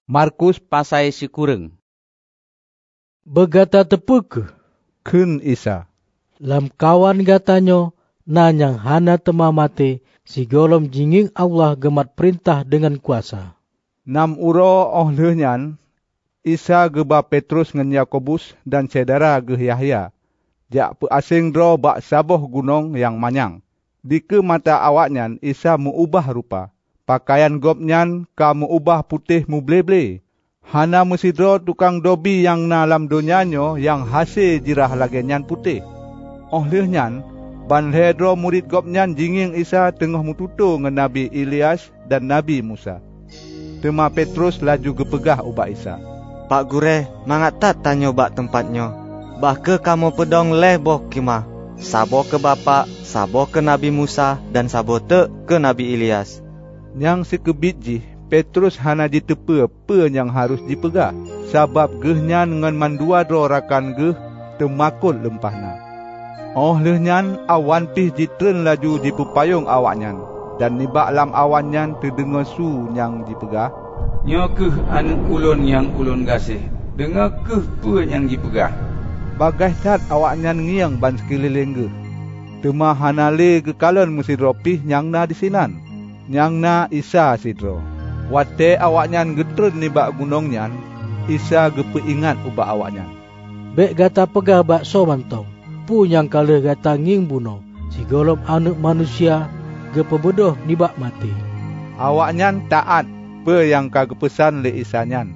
Markus pasai si kureng. Begata tepuk Keun Isa. lam kawan gatanyo nanyang hana tema mate si golom jinging Allah gemat perintah dengan kuasa. Nam uro ohlehnya Isa geba Petrus ngan Yakobus dan saudara ge Yahya. Jak peasing dro bak saboh gunung yang manyang. Di ke mata awaknya Isa muubah rupa. Pakaian gopnyan ka muubah putih mu ble-ble. Hana mesidro tukang dobi yang nalam donyanyo yang hasil jirah lagenyan putih. Ohlehnya ban hedro murid gopnyan jinging Isa tengah mututu ngan Nabi Ilyas dan Nabi Musa. Tema Petrus laju gepegah ubak Isa. Pak Gure, mangat tat tanyo bak tempatnyo. Bah ke kamu pedong leh boh kimah. Sabo ke Bapa, sabo ke Nabi Musa, dan sabo te ke Nabi Ilyas. Yang sekebit jih, Petrus hana ditepe apa yang harus dipegah. Sabab gehnyan ngan mandua dro rakan geh temakul lempahna. Ohlehnya awan pih jitren laju dipupayung awaknya. Dan nibak lam awannya terdengar su yang dipegah. Nyo keh anak ulun yang ulun gasih. Dengar keh apa yang dipegah. Bagai tat awaknya ngiang ban sekeliling geh. Tema hanale gekalon musidro pih yang na disinan. Yang na Isa sidro. Wate awaknya getren nibak gunungnya. Isa gepe ingat ubak awaknya. Bek gata pegah bak so mantong. Punyang kala gata nging buno. Si golom anak manusia gepebedoh nibak mati. Awaknya taat pe yang kagepesan le Isanyan.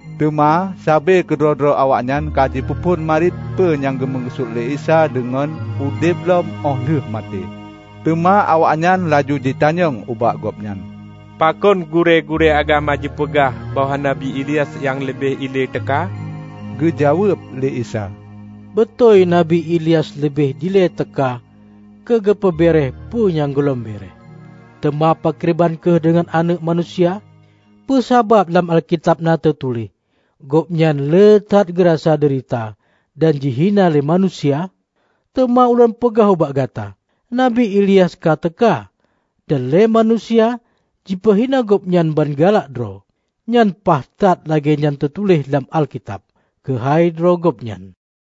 Tema sabe kedro-dro awaknya kaji pupun marit pe yang gemenggesut le Isa dengan udip lom ohleh mati. Tema awaknya laju ditanyong ubak gopnya. Pakon gure-gure agama jepegah bahwa Nabi Ilyas yang lebih ile teka? Gejawab le Isa. Betul Nabi Ilyas lebih dile teka kegepe bereh punyang golom bereh. Tema pakriban ke dengan anak manusia? Pesabab dalam Alkitab na tertulis, gopnyan letat gerasa derita dan jihina le manusia. Tema ulan pegah ubak gata. Nabi Ilyas kateka dan le manusia jipahina gopnyan ban galak dro. Nyan pahtat lagi nyan tertulis dalam Alkitab. Kehai dro gopnyan.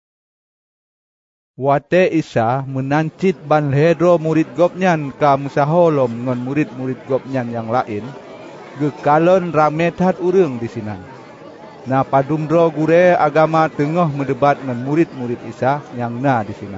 Wate Isa menancit ban hedro murid gopnyan ka musaholom ngon murid-murid gopnyan yang lain. Gekalon rame tat urang di sinan. Na padumdro gure agama tengah mendebat dengan murid-murid Isa yang na di sinan.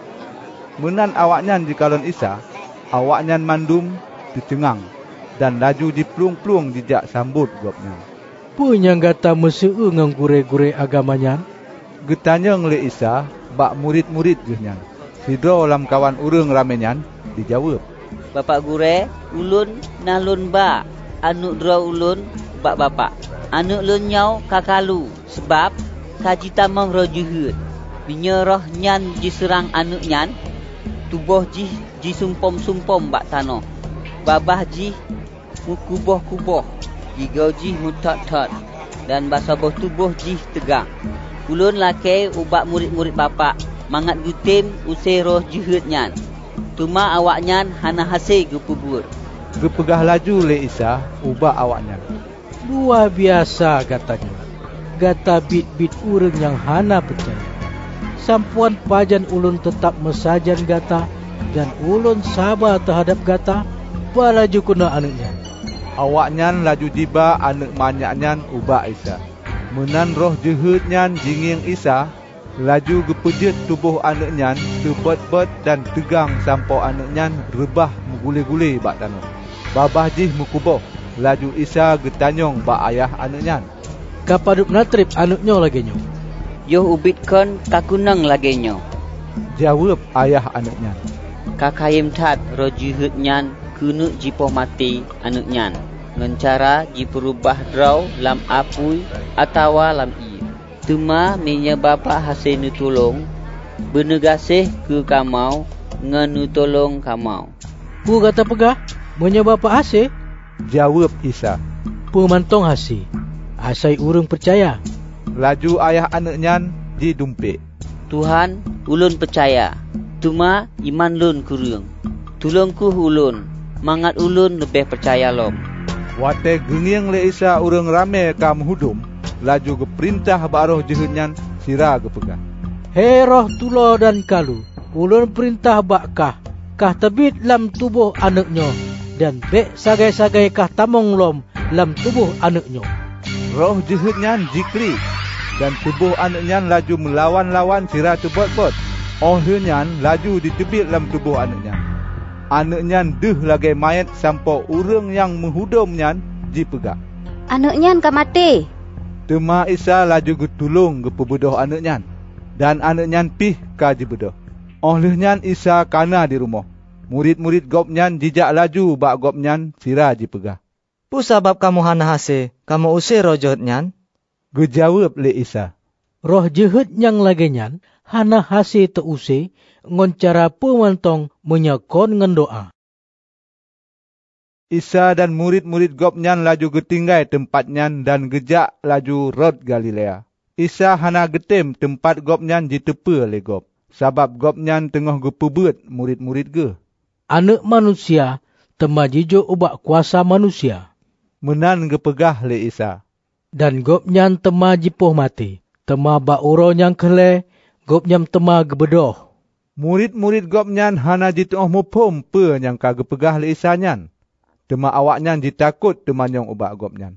Menan awaknya jikalon Isa, awaknya mandum dicengang dan laju diplung-plung dijak sambut gopnya. Punyang gata meseu ngang gure-gure agamanya? Getanyang le Isa bak murid-murid gehnya. Sidro lam kawan urang ramenyan dijawab. Bapak gure, ulun nalun ba. Anu dro ulun bak bapak. Anu lun nyau kakalu sebab kajita mong roh juhud. Binya roh nyan jiserang anu nyan. Tubuh jih jisumpom-sumpom bak tanoh. Babah jih mukuboh-kuboh. Jigau jih mutat-tat. Dan basaboh tubuh jih tegang. Ulun lake ubak murid-murid bapak. Mangat gutim usai roh juhud nyan. Tuma awak nyan hana hasil gepubur. Gepegah laju le Isa ubak awaknya. Luar biasa katanya. Gata bit-bit urang yang hana percaya. Sampuan pajan ulun tetap mesajan gata dan ulun sabar terhadap gata. Balaju kuna anaknya. Awaknya laju jiba anak manyaknya ubak Isa. Menan roh jehudnya jinging Isa. Laju gepejet tubuh anaknya tebet-bet dan tegang sampai anaknya rebah menggule-gule bak tanah. Babah jih mukuboh. Laju Isa getanyong bak ayah anaknya. Kapadup natrip anaknya lagi nyo. Yoh ubitkan kakunang lagi nyo. Jawab ayah anaknya. Kakayim tat roh juhud nyan kunuk jipoh mati anaknya. Ngencara jiperubah draw lam apui atawa lam i. Tuma menya bapa hasil nutolong. Benegasih ke kamau ngenutolong kamau. Pu kata pegah. Menya bapa hasil? Jawab Isa. Pemantong hasil. Asai urang percaya. Laju ayah anaknya didumpik. Tuhan, ulun percaya. Tuma iman lun kurang. Tulongku ulun. Mangat ulun lebih percaya lom. Wate genging le Isa urang rame ka menghudum, laju geperintah bak roh jehutnyan sira gepegah. Hei roh tulo dan kalu, ulun perintah bak kah tebit lam tubuh anaknya, dan bek sagai-sagai kah tamong lom lam tubuh anaknya. Roh jehutnyan jikri, dan tubuh anaknyan laju melawan-lawan sira tebot-bot. Olehnya laju ditebit lam tubuh anaknyan. Anaknyan deh lagi mayat sampai urang yang menghudumnyan dipegah. Anaknyan ka mati. Tema Isa laju getulung gepebedoh anaknyan, dan anaknyan pih ka jibedoh. Olehnya Isa kana di rumah. Murid-murid gopnyan jijak laju bak gopnyan sira dipegah. Pu sabab kamu hana hase, kamu usir roh jahatnyan? Gejawab le Isa. Roh jahat yang lagenyan hana hase teuse ngon cara pemantong menyakon ngan doa. Isa dan murid-murid gopnyan laju getinggai tempatnyan dan gejak laju rod Galilea. Isa hana getem tempat gopnyan ditepe le gop, sabab gopnyan tengah gepebet murid-murid ge. Anak manusia tema jijo ubak kuasa manusia. Menan gepegah le Isa. Dan gopnyan tema jipoh mati, tema bak uro yang kele, gopnyan tema gebedoh. Murid-murid gopnyan hana jitengah mupum pe yang kagepegah le Isa nyan. Tema awaknyan ditakut temanyong ubak gopnyan.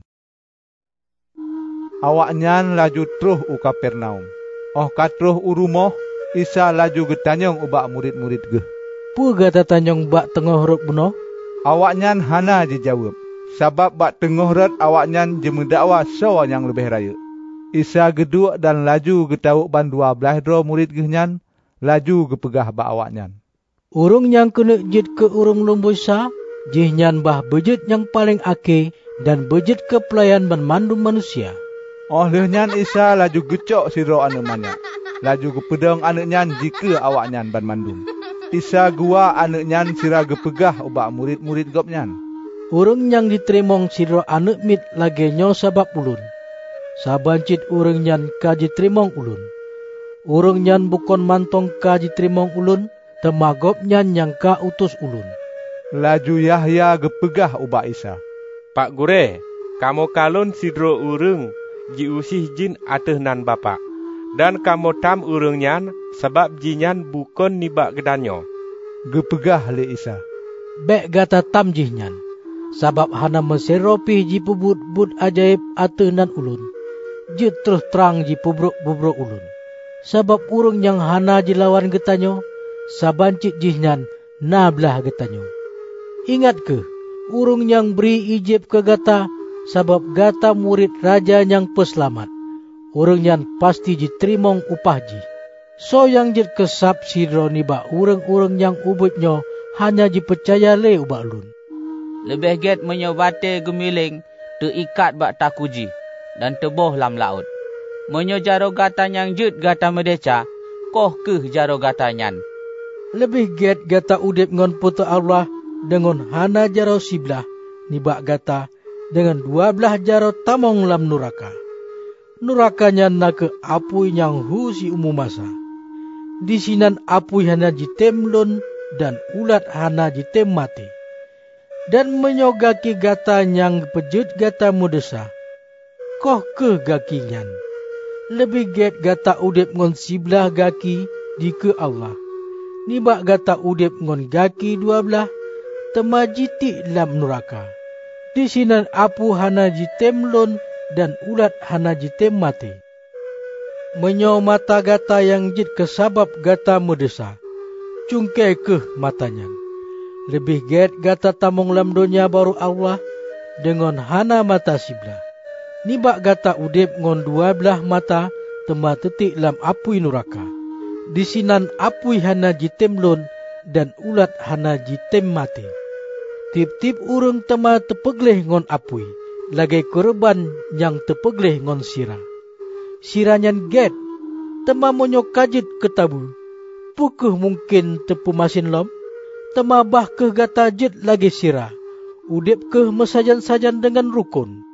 Awaknyan laju truh u Kapernaum. Oh katruh u rumah, Isa laju getanyong ubak murid-murid ge. Pu gata tanyong bak tengah rot buno? Awaknyan hana dijawab. Sabab bak tengah rot awaknyan jemedakwa so yang lebih raya. Isa geduk dan laju getawuk ban 12 dro murid gehnyan, laju gepegah bak awaknyan. Urung yang kena jid ke urung lumbusa, jihnyan bah bejet yang paling ake dan bejet ke pelayan ban mandum manusia. Olehnya Isa laju gecok siro anak manyak. Laju gepedong anaknyan jika awaknyan ban mandum. Isa gua anaknyan sira gepegah ubak murid-murid gopnyan. Urung yang diterimong siro anak mit lagi nyo sabab ulun. Sabancit urung nyan kaji terimong ulun. Urung nyan bukan mantong kaji terimong ulun, temagop nyan yang ka utus ulun. Laju Yahya gepegah ubak Isa. Pak Gure, kamu kalun sidro urung jiusih jin ateh nan bapak. Dan kamu tam urung nyan sebab jinyan bukan nibak gedanyo. Gepegah le Isa. Bek gata tam jihnyan. Sabab hana meseropih ji pubut-but ajaib ateh nan ulun. Je terus terang ji pubruk-pubruk ulun. Sabab urung yang hana jilawan getanyo, sabancit jihnyan nablah getanyo. Ingat ke, urung yang beri ijib ke gata, sabab gata murid raja yang peselamat. Urung yang pasti diterimong upah ji. So yang jid kesap sidro niba urung-urung yang ubutnyo hanya dipercaya le ubak lun. Lebih get menyobate gemiling terikat bak takuji dan teboh lam laut. Menyo jaro gata yang jid gata medeca, koh ke jaro gata nyan. Lebih get gata udip ngon putu Allah dengan hana jaro siblah nibak gata dengan 12 jaro tamong lam nuraka. Nurakanya nak ke apui yang hu si umum masa. Di sinan apui hana jitem lun dan ulat hana jitem mati. Dan menyogaki gata yang pejut gata mudesa. Koh ke gakinyan. Lebih get gata udip ngon siblah gaki di ke Allah. Nibak gata udip ngon gaki 12 temajiti lam neraka. Di sinan apu hana jitem lon dan ulat hana jitem mati. Menyo mata gata yang jit kesabab gata mudesa. Cungkai ke matanya. Lebih get gata tamong lam dunia baru Allah dengan hana mata siblah. Nibak gata udip ngon 12 mata tema tetik lam apui neraka. Di sinan apui hana jitem lon dan ulat hana jitem mati. Tip-tip urung tema tepegleh ngon apui, lagai korban yang tepegleh ngon sirah. Siranyan get, tema monyok kajit ketabu. Pukuh mungkin tepu masin lom, tema bah ke gata jit lagi sirah. Udip ke mesajan-sajan dengan rukun.